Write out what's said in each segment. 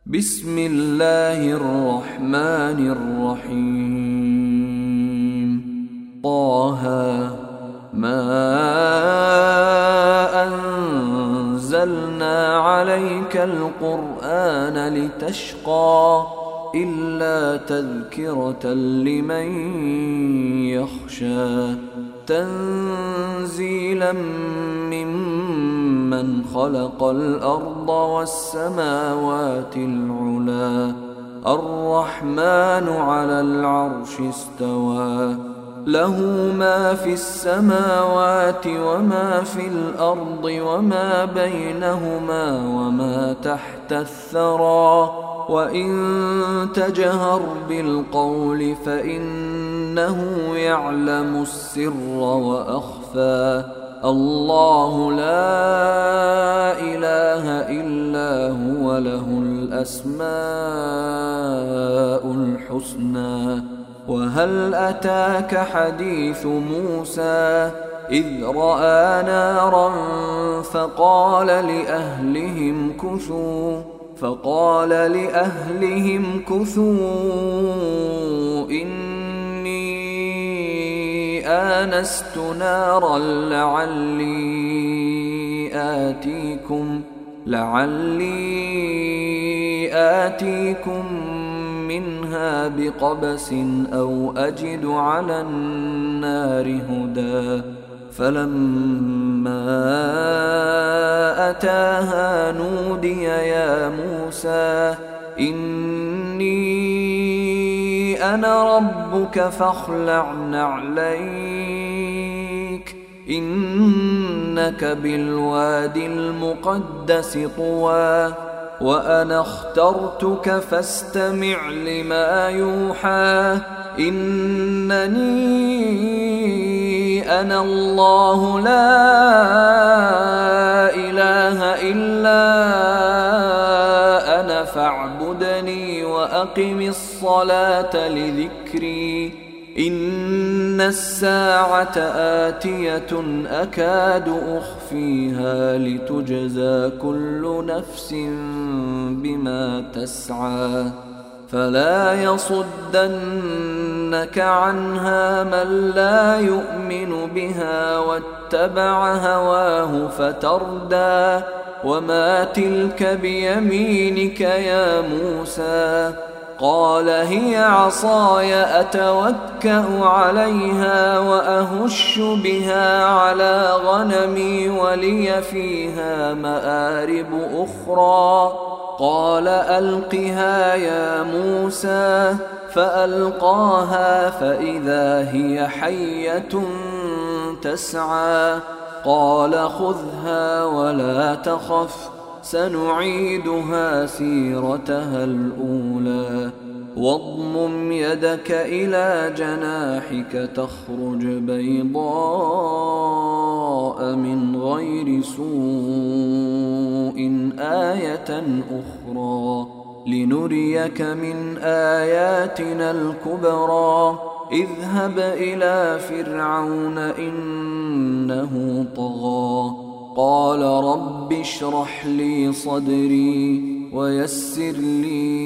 بسم الله الرحمن الرحيم. طه ما أنزلنا عليك القرآن لتشقى إلا تذكرة لمن يخشى تنزيلا ممن خلق الأرض والسماوات العلى الرحمن على العرش استوى له ما في السماوات وما في الأرض وما بينهما وما تحت الثرى وإن تجهر بالقول فإنه يعلم السر وأخفى الله لا إله إلا هو له الأسماء الحسنى. وهل أتاك حديث موسى إذ رأى نارا فقال لأهلهم كثوا إني آنست نارا لعلي آتيكم منها بقبس أو أجد على النار هدى. فلما أتاها نودي يا موسى إني أنا ربك فاخلع نعليك إنك بالواد المقدس طوى وأنا اخترتك فاستمع لما يوحى إنني أنا الله لا إله إلا أنا فاعبدني وأقم الصلاة لذكري إن الساعة آتية أكاد أخفيها لتجزى كل نفس بما تسعى فلا يصدنك عنها من لا يؤمن بها واتبع هواه فتردى. وما تلك بيمينك يا موسى قال هي عصاي أتوكأ عليها وأهش بها على غنمي ولي فيها مآرب أخرى قال ألقها يا موسى فألقاها فإذا هي حية تسعى قال خذها ولا تخف سنعيدها سيرتها الأولى واضمم يدك إلى جناحك تخرج بيضاء من غير سوء آية أخرى لنريك من آياتنا الكبرى اذهب إلى فرعون إنه طغى قال رب اشرح لي صدري ويسر لي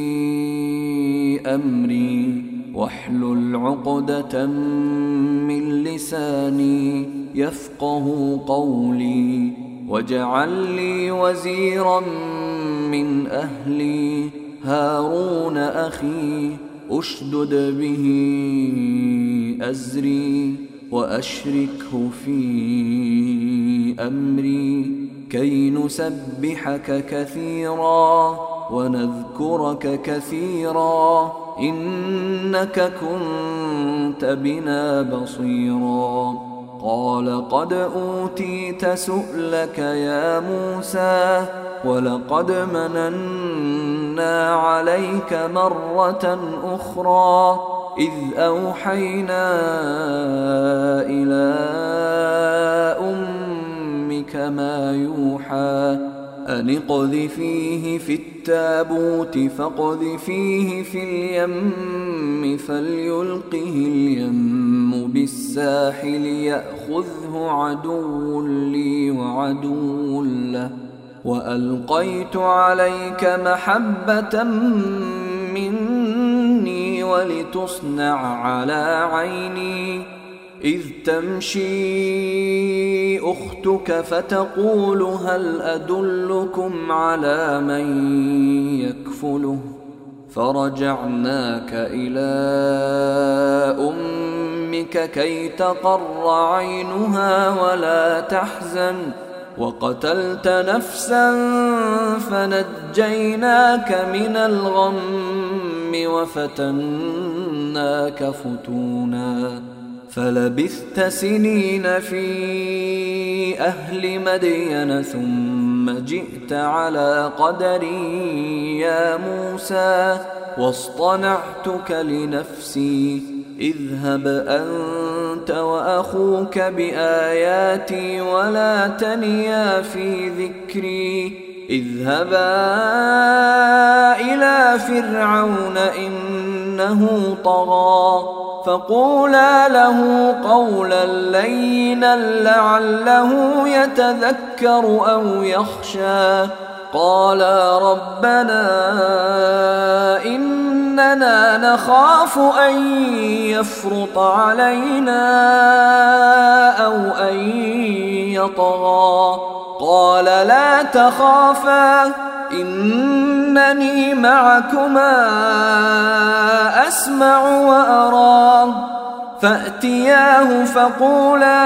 أمري واحلل عقدة من لساني يفقه قولي واجعل لي وزيرا من أهلي هارون أخي أشدد به أزري وأشركه في أمري كي نسبحك كثيرا ونذكرك كثيرا إنك كنت بنا بصيرا قال قد أوتيت سؤلك يا موسى ولقد مننا عليك مرة أخرى إذ أوحينا إلى أمك ما يوحى أن اقذفيه في التابوت فاقذفيه في اليم فليلقه اليم بالساحل يأخذه عدو لي وعدو له وألقيت عليك محبة مني ولتصنع على عيني إذ تمشي أختك فتقول هل أدلكم على من يكفله فرجعناك إلى أمك كي تقر عينها ولا تحزن وقتلت نفسا فنجيناك من الغم وفتناك فتونا فلبثت سنين في أهل مدين ثم جئت على قدري يا موسى واصطنعتك لنفسي اذهب أنت وأخوك بآياتي ولا تنيا في ذكري اذهبا إلى فرعون إنه طغى فقولا له قولا لينا لعله يتذكر أو يخشى قالا ربنا إننا نخاف أن يفرط علينا أو أن يطغى قال لا تخافا إنني معكما أسمع وأرى فأتياه فقولا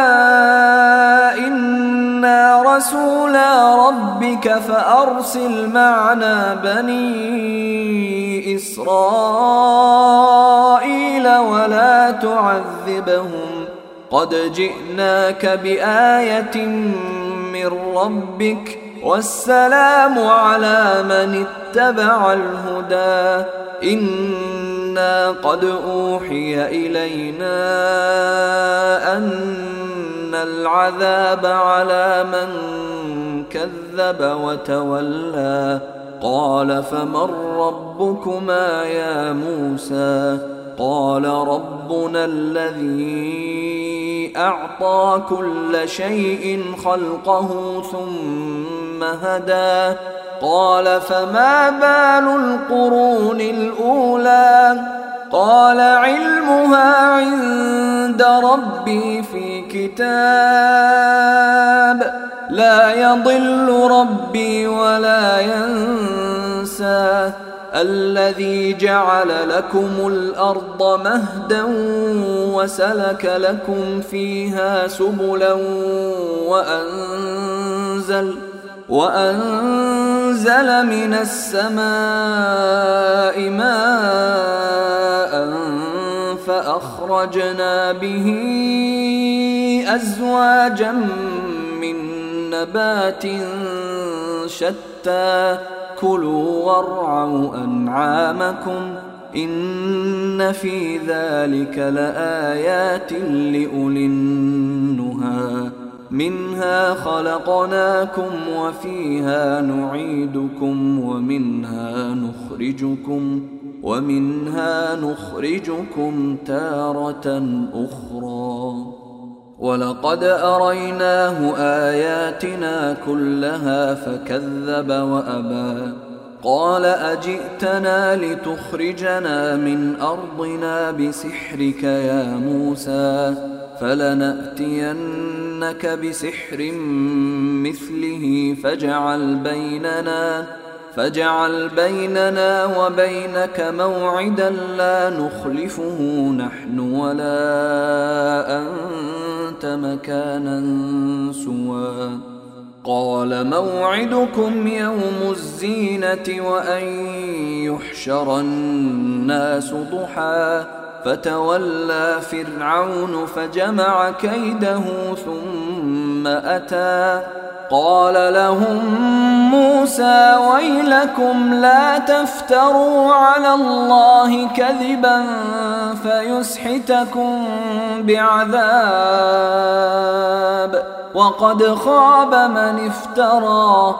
إنا رسولا ربك فأرسل معنا بني إسرائيل ولا تعذبهم قد جئناك بآية من ربك والسلام على من اتبع الهدى إنا قد أوحي إلينا أن العذاب على من كذب وتولى قال فمن ربكما يا موسى قال ربنا الذي أعطى كل شيء خلقه ثم هدى قال فما بال القرون الأولى قال علمها عند ربي في كتاب لا يضل ربي ولا ينسى الذي جعل لكم الأرض مهدا وسلك لكم فيها سبلا وأنزل من السماء ماء فأخرجنا به أزواجا من نبات شتى كلوا وارعوا أنعامكم إن في ذلك لآيات لأولي النهى منها خلقناكم وفيها نعيدكم ومنها نخرجكم تارة أخرى ولقد أريناه آياتنا كلها فكذب وأبى قال أجئتنا لتخرجنا من أرضنا بسحرك يا موسى فلنأتينك بسحر مثله فاجعل بيننا وبينك موعدا لا نخلفه نحن ولا أنت مكانا سوى قال موعدكم يوم الزينة وأن يحشر الناس ضحى فتولى فرعون فجمع كيده ثم أتى قال لهم موسى ويلكم لا تفتروا على الله كذبا فيسحتكم بعذاب وقد خاب من افترى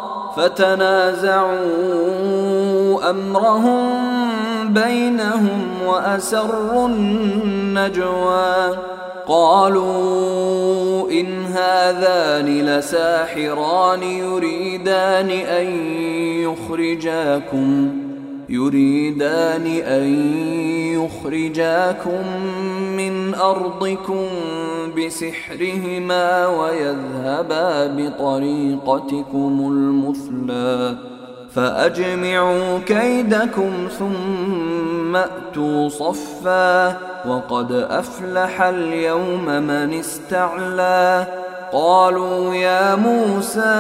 فتنازعوا أمرهم بينهم وأسروا النجوى قالوا إن هذان لساحران يريدان أن يخرجاكم من أرضكم بسحرهما ويذهبا بطريقتكم المثلى فأجمعوا كيدكم ثم أتوا صفا وقد أفلح اليوم من استعلى قالوا يا موسى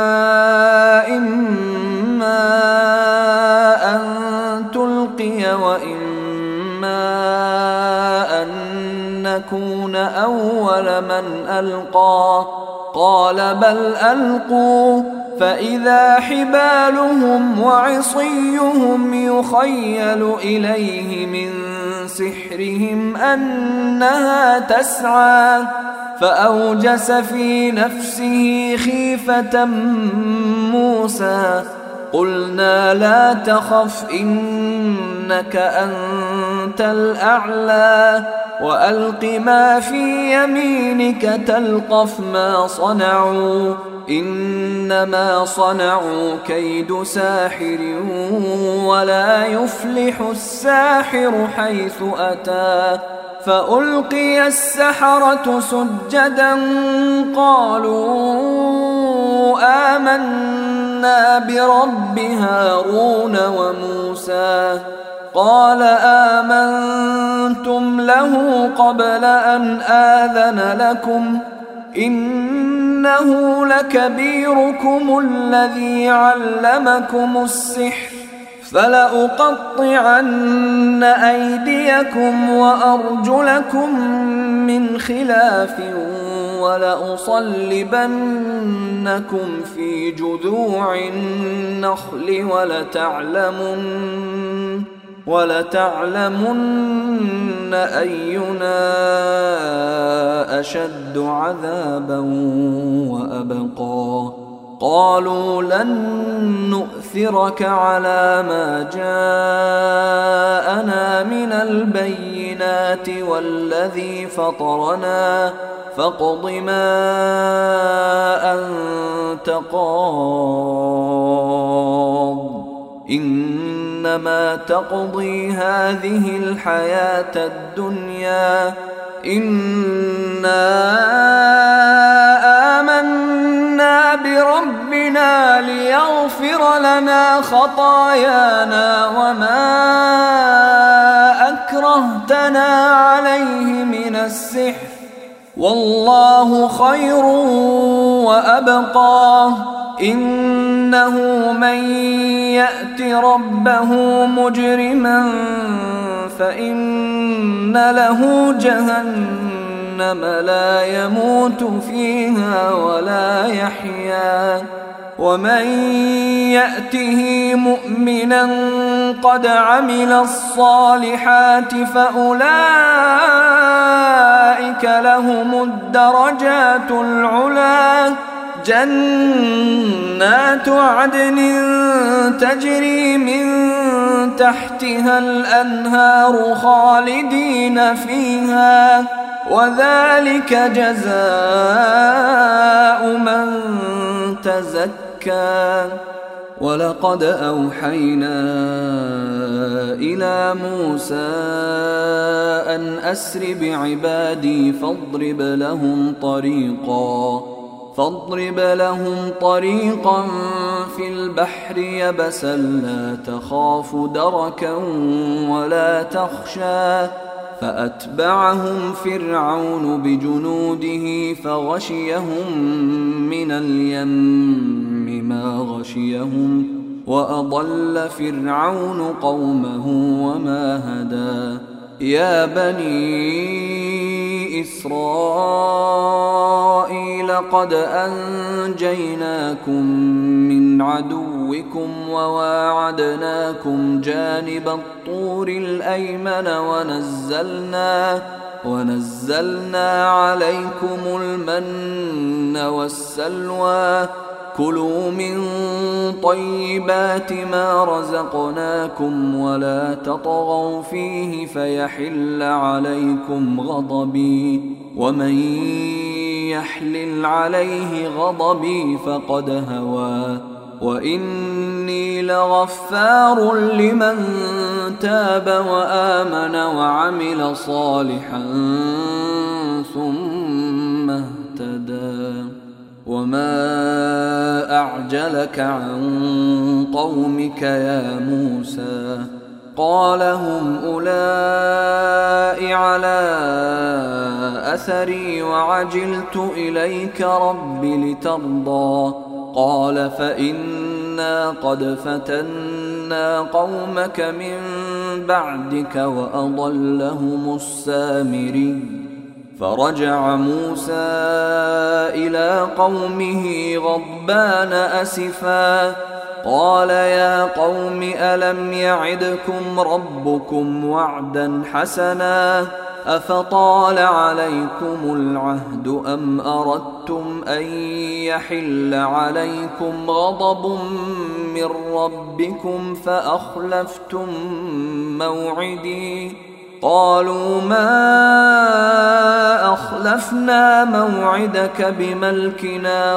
إما أن تلقي وإما أن نكون أول من ألقى قال بل ألقوا فإذا حبالهم وعصيهم يخيل إليه من سحرهم أنها تسعى فأوجس في نفسه خيفة موسى قلنا لا تخف إنك أنت الأعلى وألق ما في يمينك تلقف ما صنعوا إنما صنعوا كيد ساحر ولا يفلح الساحر حيث أتى فألقي السحرة سجدا قالوا آمنا برب هارون وموسى قال آمنتم له قبل أن آذن لكم إنه لكبيركم الذي علمكم السحر فلأقطعن أيديكم وأرجلكم من خلاف ولأصلبنكم في جذوع النخل ولتعلمن أينا أشد عذابا وأبقى قالوا لن نؤثرك على ما جاءنا من البينات والذي فطرنا فاقض ما أنت قاض إنما تقضي هذه الحياة الدنيا إنا آمنا بربنا ليغفر لنا خطايانا وما أكرهتنا عليه من السحر والله خير وأبقى إنه من يأت ربه مجرما فإن له جهنم لا يموت فيها ولا يحيا ومن يأته مؤمنا قد عمل الصالحات فأولئك لهم الدرجات العلى جنات عدن تجري من تحتها الأنهار خالدين فيها وذلك جزاء من تزكى ولقد أوحينا إلى موسى أن أسر بعبادي فاضرب لهم طريقا في البحر يبسا لا تخاف دركا ولا تخشى فأتبعهم فرعون بجنوده فغشيهم من اليم ما غشيهم وأضل فرعون قومه وما هدى يا بني إسرائيل قد أنجيناكم من عدوكم وواعدناكم جانب الطور الأيمن ونزلنا عليكم المن والسلوى كلوا من طيبات ما رزقناكم ولا تطغوا فيه فيحل عليكم غضبي، ومن يحلل عليه غضبي فقد هوى، وإني لغفار لمن تاب وآمن وعمل صالحا ثم اهتدى. وما أعجلك عن قومك يا موسى؟ قال هم أولئك على أثري وعجلت إليك رب لترضى. قال فإنا قد فتنا قومك من بعدك وأضلهم السامري. فرجع موسى إلى قومه غضبان أسفا قال يا قوم ألم يعدكم ربكم وعدا حسنا أفطال عليكم العهد أم أردتم أن يحل عليكم غضب من ربكم فأخلفتم موعدي؟ قالوا ما أخلفنا موعدك بملكنا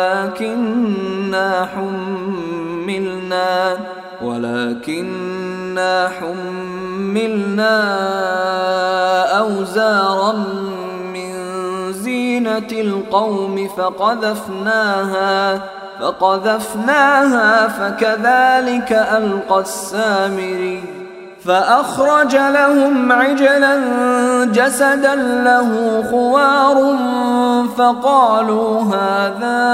ولكننا حملنا أوزارا من زينة القوم فقذفناها فكذلك ألقى السامري. فأخرج لهم عجلا جسدا له خوار فقالوا هذا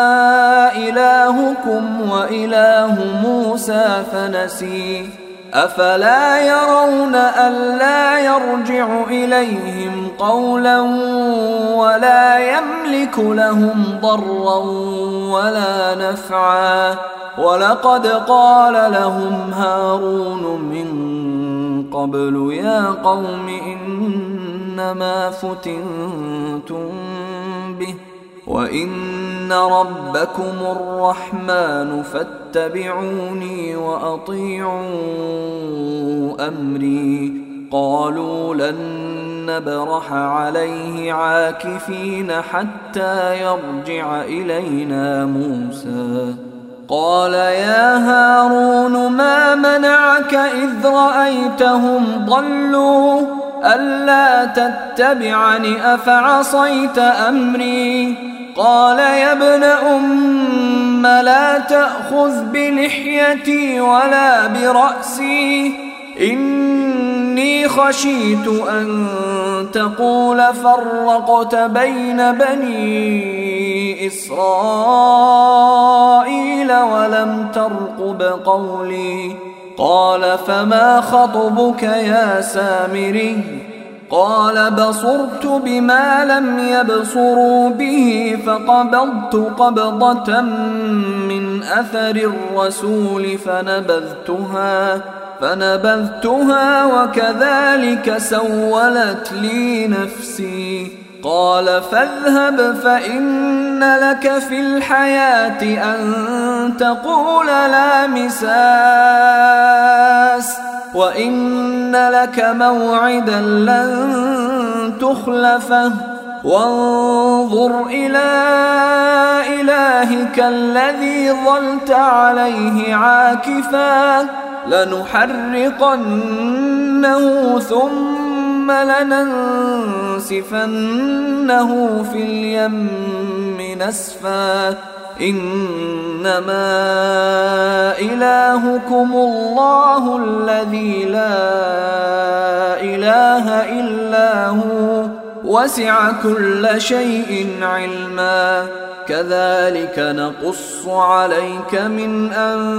إلهكم وإله موسى فنسي. أفلا يرون ألا يرجع إليهم قولا ولا يملك لهم ضرا ولا نفعا؟ ولقد قال لهم هارون من قبل يا قوم إنما فتنتم به وإن ربكم الرحمن فاتبعوني وأطيعوا أمري. قالوا لن نبرح عليه عاكفين حتى يرجع إلينا موسى. قال يا هارون ما منعك إذ رأيتهم ضلوا ألا تتبعني أفعصيت أمري؟ قال يا ابن أم لا تأخذ بلحيتي ولا برأسي إني خشيت أن تقول فرقت بين بني إسرائيل ولم ترقب قولي. قال فما خطبك يا سامري؟ قال بصرت بما لم يبصروا به فقبضت قبضة من أثر الرسول فنبذتها وكذلك سولت لي نفسي. قال فاذهب فإن لك في الحياة أن تقول لا مساس وإن لك موعدا لن تخلفه وانظر إلى إلهك الذي ظلت عليه عاكفا لنحرقنه ثم لننسفنه في اليم نسفا إنما إلهكم الله الذي لا إله إلا هو وسع كل شيء علما كذلك نقص عليك من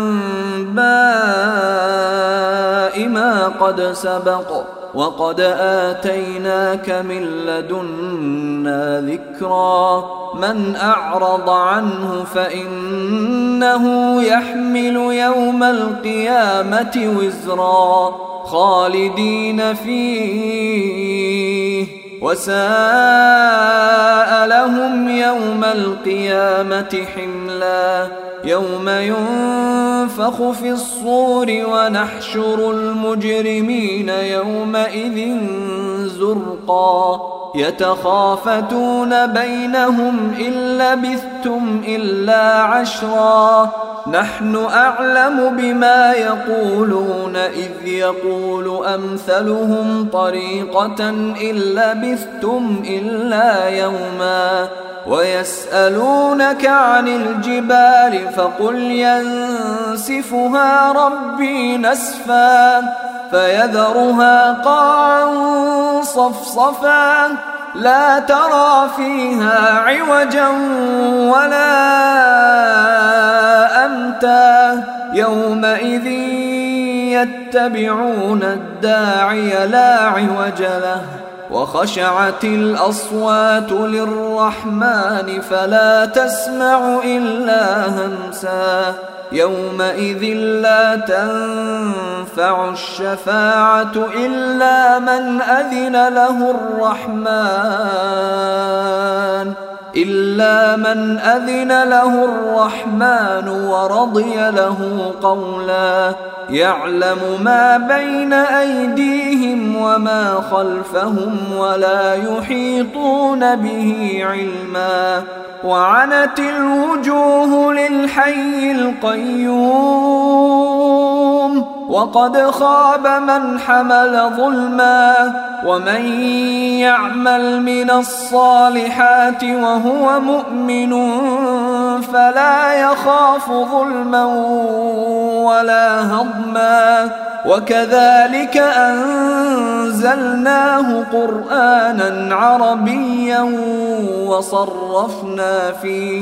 أنباء ما قد سبق وقد آتيناك من لدنا ذكرا من أعرض عنه فإنه يحمل يوم القيامة وزرا خالدين فيه وساء لهم يوم القيامة حملا يوم ينفخ في الصور ونحشر المجرمين يومئذ زرقا يتخافتون بينهم إن لبثتم إلا عشرا نحن أعلم بما يقولون إذ يقول أمثلهم طريقة إن لبثتم إلا يوما ويسألونك عن الجبال فقل ينسفها ربي نسفا فيذرها قاعا صفصفا لا ترى فيها عوجا ولا أمتا يومئذ يتبعون الداعي لا عوج له وخشعت الأصوات للرحمن فلا تسمع إلا همسا يومئذ لا تنفع الشفاعة إلا من أذن له الرحمن ورضي له قولا يعلم ما بين أيديهم وما خلفهم ولا يحيطون به علما وعنت الوجوه للحي القيوم وقد خاب من حمل ظلما ومن يعمل من الصالحات وهو مؤمن فلا يخاف ظلما ولا هضما وكذلك أنزلناه قرآنا عربيا وصرفنا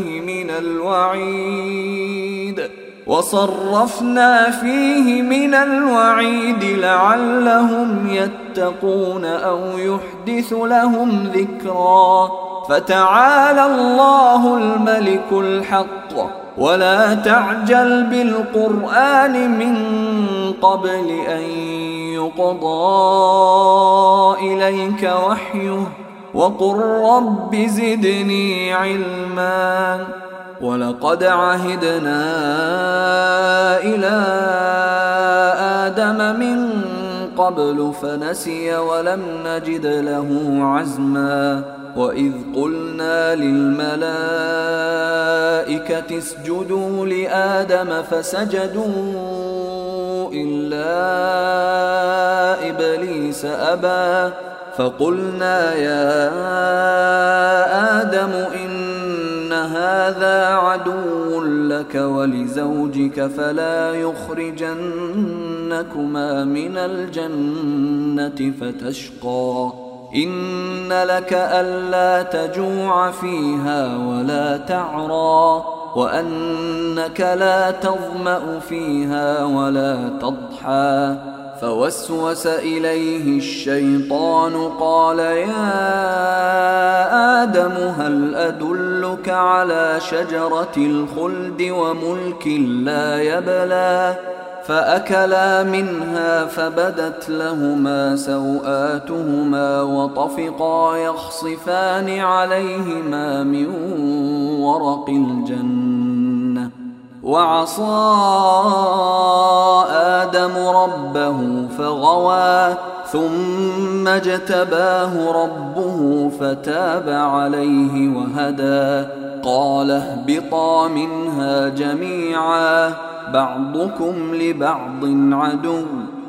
فيه من الوعيد لعلهم يتقون أو يحدث لهم ذكرا فتعالى الله الملك الحق ولا تعجل بالقرآن من قبل أن يقضى إليك وحيه وقل رب زدني علما ولقد عهدنا إلى آدم من قبل فنسي ولم نجد له عزما وإذ قلنا للملائكة اسجدوا لآدم فسجدوا إلا إبليس أبى فقلنا يا آدم إن هذا عدو لك ولزوجك فلا يخرجنكما من الجنة فتشقى إن لك ألا تجوع فيها ولا تعرى وأنك لا تظمأ فيها ولا تضحى فوسوس إليه الشيطان قال يا آدم هل أدلك على شجرة الخلد وملك لا يبلى فأكلا منها فبدت لهما سوآتهما وطفقا يخصفان عليهما من ورق الجنة وعصى آدم ربه فغوى ثم اجتباه ربه فتاب عليه وهدى قال اهبطا منها جميعا بعضكم لبعض عدو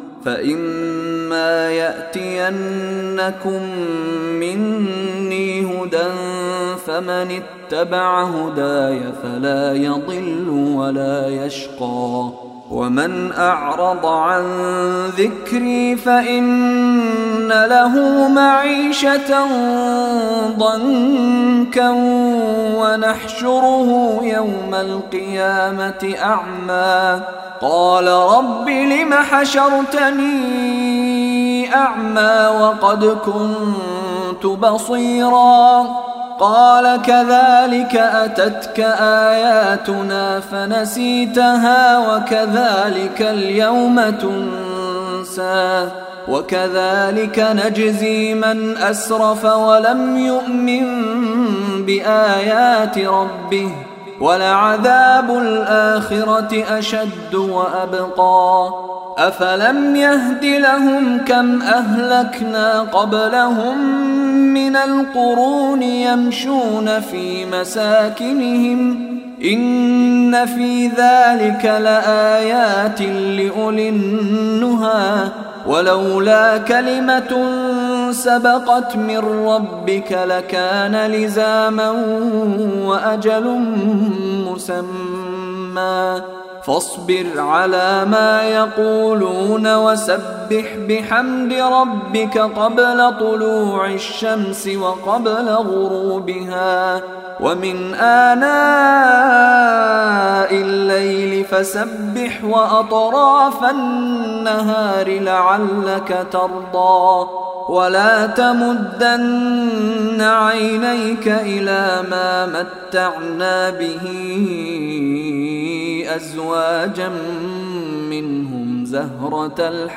فإما يأتينكم مني هدى فمن اتبع هداي فلا يضل ولا يشقى ومن أعرض عن ذكري فإن له معيشة ضنكا ونحشره يوم القيامة أعمى قال رب لم حشرتني أعمى وقد كنت بصيرا قال كذلك أتتك آياتنا فنسيتها وكذلك اليوم ينسى وكذلك نجزي من أسرف ولم يؤمن بآيات ربه ولعذاب الآخرة أشد وأبقى أفلم يهد لهم كم أهلكنا قبلهم من القرون يمشون في مساكنهم إن في ذلك لآيات لأولي النهى ولولا كلمة سبقت من ربك لكان لزاما وأجل مسمى فاصبر على ما يقولون وسبح بحمد ربك قبل طلوع الشمس وقبل غروبها ومن آناء الليل فسبح وأطراف النهار لعلك ترضى ولا تمدن عينيك إلى ما متعنا به أزواجا منهم زهرة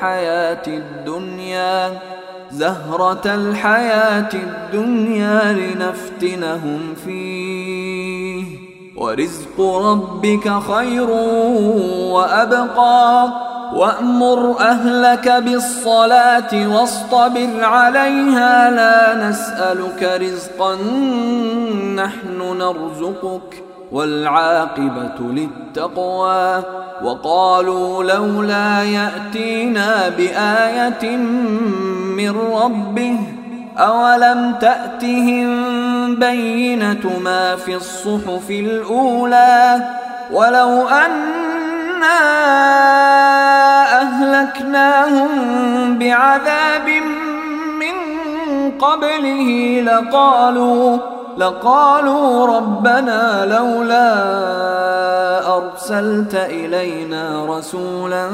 الحياة الدنيا لنفتنهم فيه ورزق ربك خير وأبقى وأمر أهلك بالصلاة واصطبر عليها لا نسألك رزقا نحن نرزقك والعاقبة للتقوى وقالوا لولا يأتينا بآية من ربه أولم تأتهم بينة ما في الصحف الأولى ولو أنا أهلكناهم بعذاب من قبله لقالوا ربنا لولا أرسلت إلينا رسولا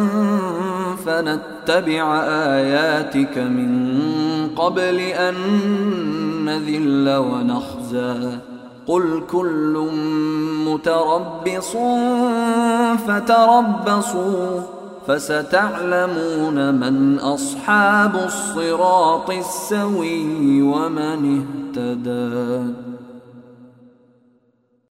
فنتبع آياتك من قبل أن نذل ونخزى قل كل متربص فتربصوا فستعلمون من أصحاب الصراط السوي ومن اهتدى.